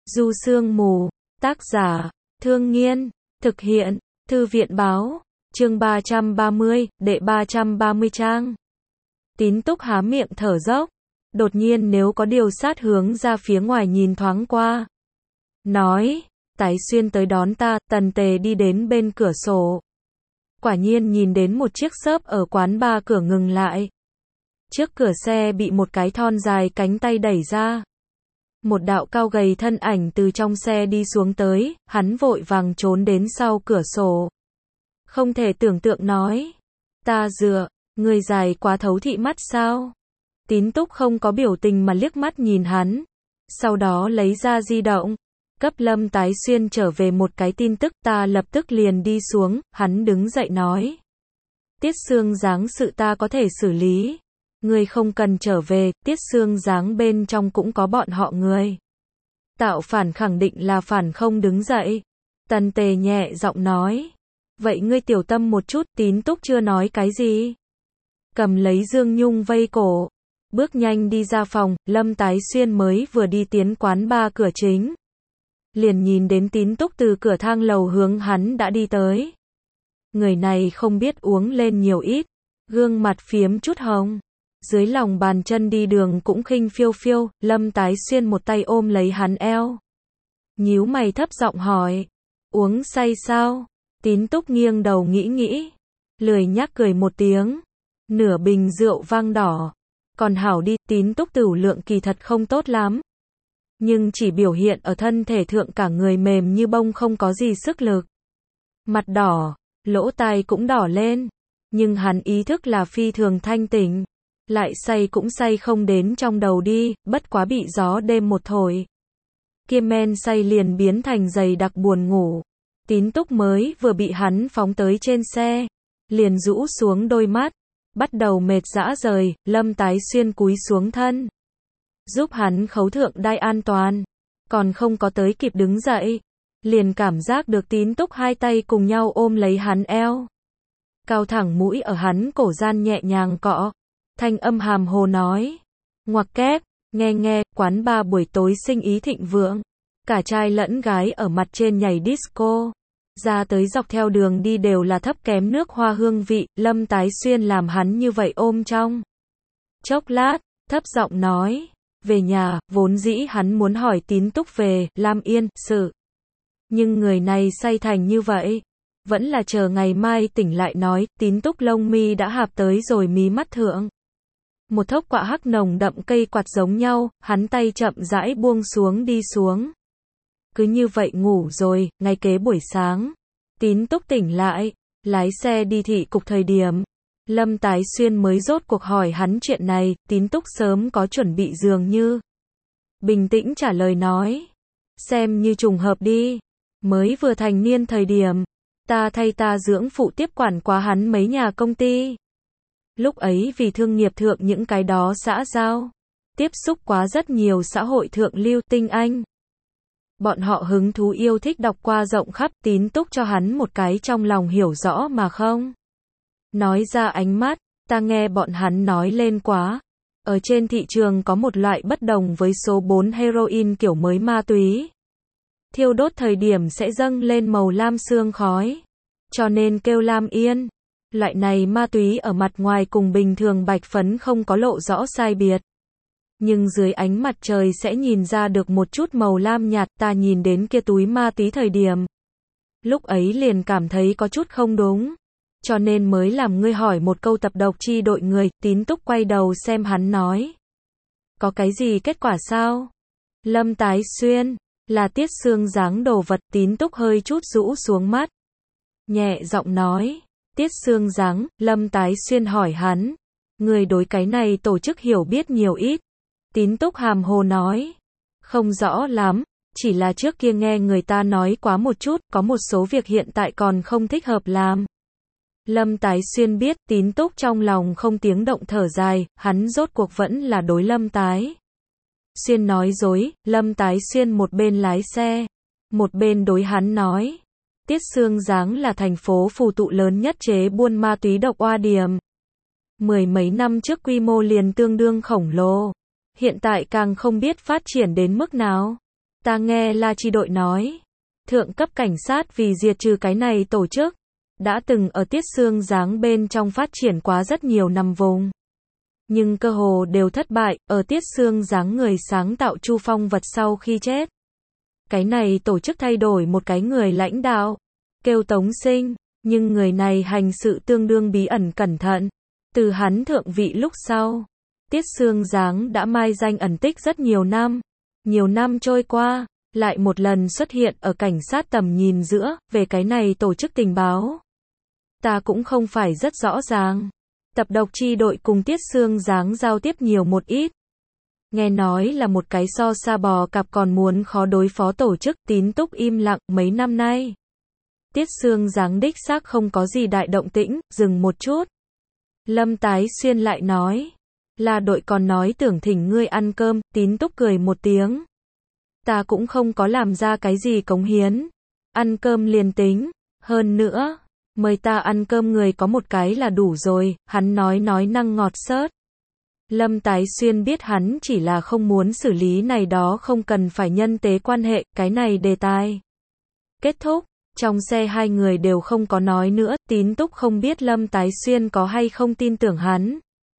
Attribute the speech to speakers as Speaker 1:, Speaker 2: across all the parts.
Speaker 1: Du Sương Mù, tác giả, Thương Nghiên, thực hiện, Thư viện báo, chương 330, đệ 330 trang. Tín Túc há miệng thở dốc, đột nhiên nếu có điều sát hướng ra phía ngoài nhìn thoáng qua. Nói, Tái Xuyên tới đón ta, Tần Tề đi đến bên cửa sổ. Quả nhiên nhìn đến một chiếc xớp ở quán bar cửa ngừng lại. Trước cửa xe bị một cái thon dài cánh tay đẩy ra. Một đạo cao gầy thân ảnh từ trong xe đi xuống tới, hắn vội vàng trốn đến sau cửa sổ. Không thể tưởng tượng nói. Ta dựa, người dài quá thấu thị mắt sao? Tín Túc không có biểu tình mà liếc mắt nhìn hắn. Sau đó lấy ra di động. Cấp Lâm Tái Xuyên trở về một cái tin tức, ta lập tức liền đi xuống, hắn đứng dậy nói. Tiết Sương Giáng sự ta có thể xử lý. Ngươi không cần trở về, Tiết Sương Giáng bên trong cũng có bọn họ người. Tạo phản khẳng định là phản không đứng dậy. Tần Tề nhẹ giọng nói. Vậy ngươi tiểu tâm một chút, Tín Túc chưa nói cái gì. Cầm lấy Dương Nhung vây cổ. Bước nhanh đi ra phòng, Lâm Tái Xuyên mới vừa đi tiến quán bar cửa chính. Liền nhìn đến Tín Túc từ cửa thang lầu hướng hắn đã đi tới. Người này không biết uống lên nhiều ít, gương mặt phiếm chút hồng. Dưới lòng bàn chân đi đường cũng khinh phiêu phiêu, Lâm Tái Xuyên một tay ôm lấy hắn eo. Nhíu mày thấp giọng hỏi, uống say sao? Tín Túc nghiêng đầu nghĩ, lười nhác cười một tiếng. Nửa bình rượu vang đỏ. Còn hảo đi, Tín Túc tửu lượng kỳ thật không tốt lắm. Nhưng chỉ biểu hiện ở thân thể thượng cả người mềm như bông không có gì sức lực. Mặt đỏ, lỗ tai cũng đỏ lên. Nhưng hắn ý thức là phi thường thanh tỉnh. Lại say cũng say không đến trong đầu đi, bất quá bị gió đêm một thổi. Kia men say liền biến thành dày đặc buồn ngủ. Tín Túc mới vừa bị hắn phóng tới trên xe. Liền rũ xuống đôi mắt. Bắt đầu mệt rã rời, Lâm Tái Xuyên cúi xuống thân. Giúp hắn khấu thượng đai an toàn. Còn không có tới kịp đứng dậy. Liền cảm giác được Tín Túc hai tay cùng nhau ôm lấy hắn eo. Cao thẳng mũi ở hắn cổ gian nhẹ nhàng cọ. Thanh âm hàm hồ nói. Ngoặc kép, nghe, quán bar buổi tối sinh ý thịnh vượng. Cả trai lẫn gái ở mặt trên nhảy disco. Ra tới dọc theo đường đi đều là thấp kém nước hoa hương vị, Lâm Tái Xuyên làm hắn như vậy ôm trong. Chốc lát, thấp giọng nói. Về nhà, vốn dĩ hắn muốn hỏi Tín Túc về, Lam Yên, sự. Nhưng người này say thành như vậy. Vẫn là chờ ngày mai tỉnh lại nói, Tín Túc lông mi đã hạp tới rồi mí mắt thượng. Một thốc quạ hắc nồng đậm cây quạt giống nhau, hắn tay chậm rãi buông xuống đi xuống. Cứ như vậy ngủ rồi, ngay kế buổi sáng. Tín Túc tỉnh lại, lái xe đi thị cục thời điểm. Lâm Tái Xuyên mới rốt cuộc hỏi hắn chuyện này, Tín Túc sớm có chuẩn bị dường như. Bình tĩnh trả lời nói. Xem như trùng hợp đi. Mới vừa thành niên thời điểm. Ta thay ta dưỡng phụ tiếp quản quá hắn mấy nhà công ty. Lúc ấy vì thương nghiệp thượng những cái đó xã giao. Tiếp xúc quá rất nhiều xã hội thượng lưu tinh anh. Bọn họ hứng thú yêu thích đọc qua rộng khắp, Tín Túc cho hắn một cái trong lòng hiểu rõ mà không. Nói ra ánh mắt, ta nghe bọn hắn nói lên quá. Ở trên thị trường có một loại bất đồng với số 4 heroin kiểu mới ma túy. Thiêu đốt thời điểm sẽ dâng lên màu lam sương khói. Cho nên kêu Lam Yên. Loại này ma túy ở mặt ngoài cùng bình thường bạch phấn không có lộ rõ sai biệt. Nhưng dưới ánh mặt trời sẽ nhìn ra được một chút màu lam nhạt, ta nhìn đến kia túi ma túy thời điểm. Lúc ấy liền cảm thấy có chút không đúng. Cho nên mới làm ngươi hỏi một câu tập độc chi đội người, Tín Túc quay đầu xem hắn nói. Có cái gì kết quả sao? Lâm Tái Xuyên, là Tiết Sương Giáng đồ vật, Tín Túc hơi chút rũ xuống mắt. Nhẹ giọng nói, Tiết Sương Giáng, Lâm Tái Xuyên hỏi hắn. Người đối cái này tổ chức hiểu biết nhiều ít. Tín Túc hàm hồ nói. Không rõ lắm, chỉ là trước kia nghe người ta nói quá một chút, có một số việc hiện tại còn không thích hợp làm. Lâm Tái Xuyên biết, Tín Túc trong lòng không tiếng động thở dài, hắn rốt cuộc vẫn là đối Lâm Tái Xuyên nói dối. Lâm Tái Xuyên một bên lái xe, một bên đối hắn nói. Tiết Sương Giáng là thành phố phù tụ lớn nhất chế buôn ma túy độc oa điểm. Mười mấy năm trước quy mô liền tương đương khổng lồ. Hiện tại càng không biết phát triển đến mức nào. Ta nghe La Chi đội nói, thượng cấp cảnh sát vì diệt trừ cái này tổ chức, đã từng ở Tiết Xương Giáng bên trong phát triển quá rất nhiều năm vùng. Nhưng cơ hồ đều thất bại, ở Tiết Xương Giáng người sáng tạo Chu Phong Vật sau khi chết. Cái này tổ chức thay đổi một cái người lãnh đạo, kêu Tống Sinh, nhưng người này hành sự tương đương bí ẩn cẩn thận. Từ hắn thượng vị lúc sau, Tiết Xương Giáng đã mai danh ẩn tích rất nhiều năm. Nhiều năm trôi qua, lại một lần xuất hiện ở cảnh sát tầm nhìn giữa, về cái này tổ chức tình báo. Ta cũng không phải rất rõ ràng. Tập độc chi đội cùng Tiết Xương Giáng giao tiếp nhiều một ít. Nghe nói là một cái so sa bò cạp còn muốn khó đối phó tổ chức. Tín Túc im lặng mấy năm nay. Tiết Xương Giáng đích xác không có gì đại động tĩnh, dừng một chút. Lâm Tái Xuyên lại nói, là đội còn nói tưởng thỉnh ngươi ăn cơm. Tín Túc cười một tiếng. Ta cũng không có làm ra cái gì cống hiến. Ăn cơm liền tính. Hơn nữa, mời ta ăn cơm người có một cái là đủ rồi. Hắn nói năng ngọt xớt. Lâm Tái Xuyên biết hắn chỉ là không muốn xử lý này đó, không cần phải nhân tế quan hệ, cái này đề tài. Kết thúc, trong xe hai người đều không có nói nữa. Tín Túc không biết Lâm Tái Xuyên có hay không tin tưởng hắn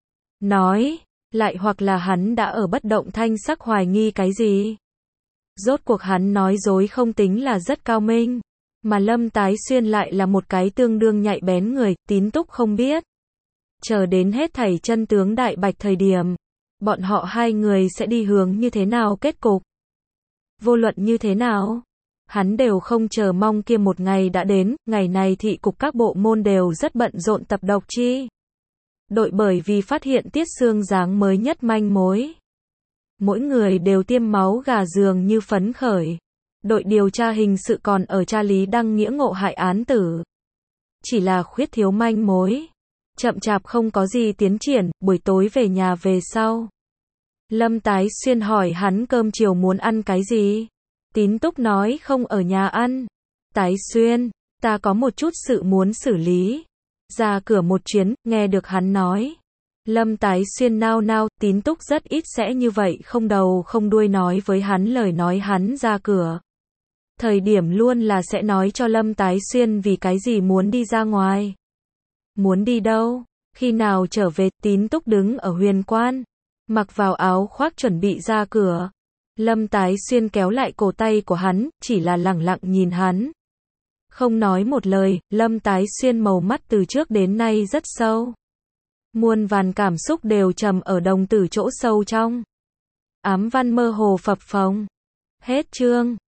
Speaker 1: nói, lại hoặc là hắn đã ở bất động thanh sắc hoài nghi cái gì. Rốt cuộc hắn nói dối không tính là rất cao minh, mà Lâm Tái Xuyên lại là một cái tương đương nhạy bén người. Tín Túc không biết, chờ đến hết thảy chân tướng đại bạch thời điểm, bọn họ hai người sẽ đi hướng như thế nào kết cục. Vô luận như thế nào, hắn đều không chờ mong kia một ngày đã đến. Ngày này thị cục các bộ môn đều rất bận rộn. Tập độc chi đội bởi vì phát hiện Tiết Xương Giáng mới nhất manh mối, mỗi người đều tiêm máu gà dường như phấn khởi. Đội điều tra hình sự còn ở tra Lý Đăng Nghĩa ngộ hại án tử. Chỉ là khuyết thiếu manh mối, chậm chạp không có gì tiến triển. Buổi tối về nhà về sau, Lâm Tái Xuyên hỏi hắn cơm chiều muốn ăn cái gì. Tín Túc nói không ở nhà ăn. Tái Xuyên, ta có một chút sự muốn xử lý. Ra cửa một chuyến. Nghe được hắn nói, Lâm Tái Xuyên nao nao. Tín Túc rất ít sẽ như vậy không đầu không đuôi nói với hắn lời nói. Hắn ra cửa thời điểm luôn là sẽ nói cho Lâm Tái Xuyên vì cái gì muốn đi ra ngoài, muốn đi đâu, khi nào trở về. Tín Túc đứng ở huyền quan, mặc vào áo khoác chuẩn bị ra cửa. Lâm Tái Xuyên kéo lại cổ tay của hắn, chỉ là lẳng lặng nhìn hắn, không nói một lời. Lâm Tái Xuyên màu mắt từ trước đến nay rất sâu, muôn vàn cảm xúc đều trầm ở đồng tử chỗ sâu trong, ám văn mơ hồ phập phồng. Hết chương.